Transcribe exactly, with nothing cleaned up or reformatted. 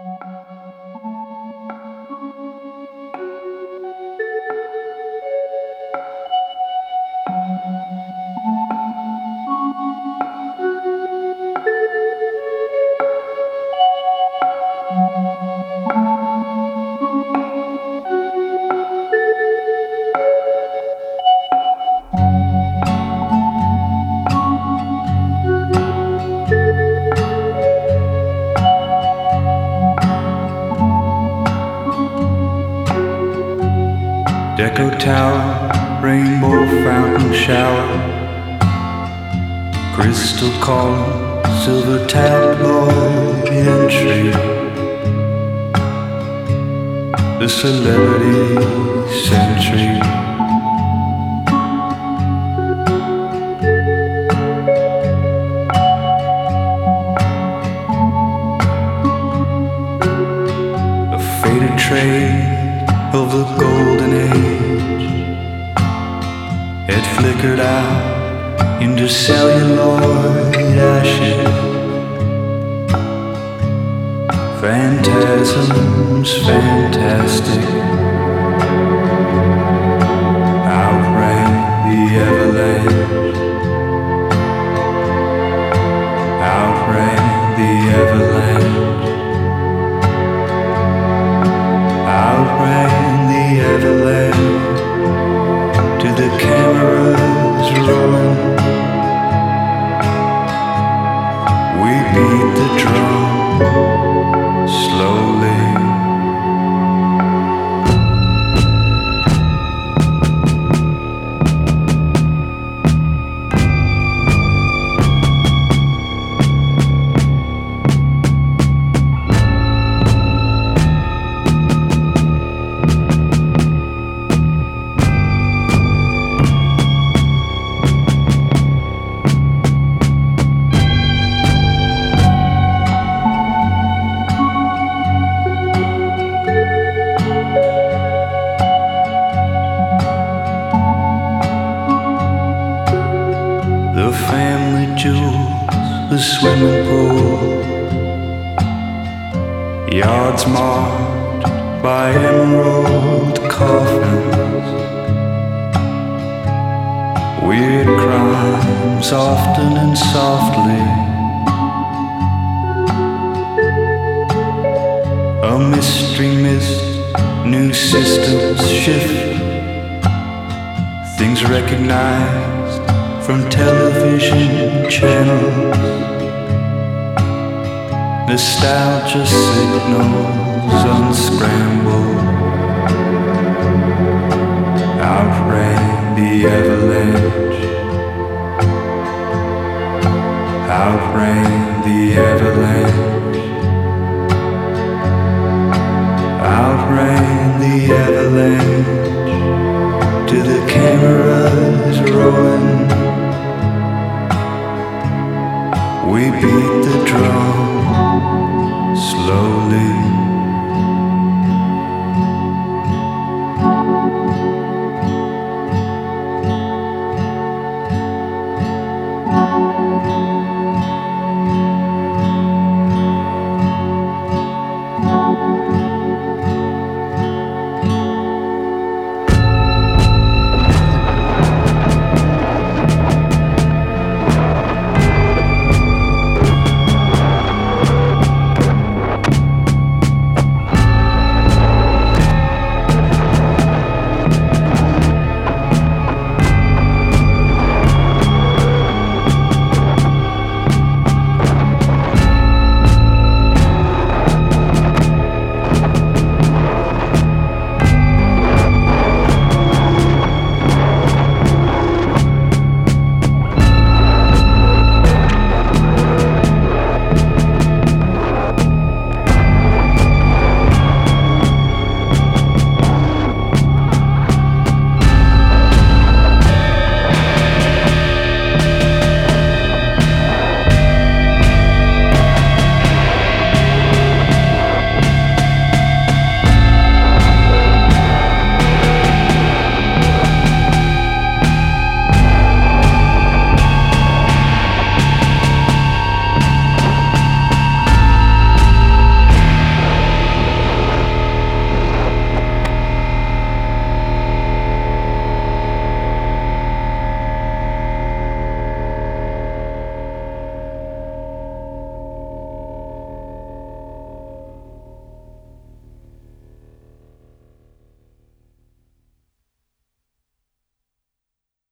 Deco tower, rainbow fountain shower, crystal column, silver tabloid entry. The celebrity century. A faded trade of the golden age had flickered out into celluloid ashes. Phantasms fantastic outran the avalanche, outran the avalanche, outran the avalanche to the cameras rolling. We beat the drum slowly. The family jewels, the swimming pool, yards marked by emerald coffins, weird crimes often and softly, a mystery mist, new systems shift, things recognized from television channels, nostalgia signals unscrambled, outran the avalanche, outran the avalanche.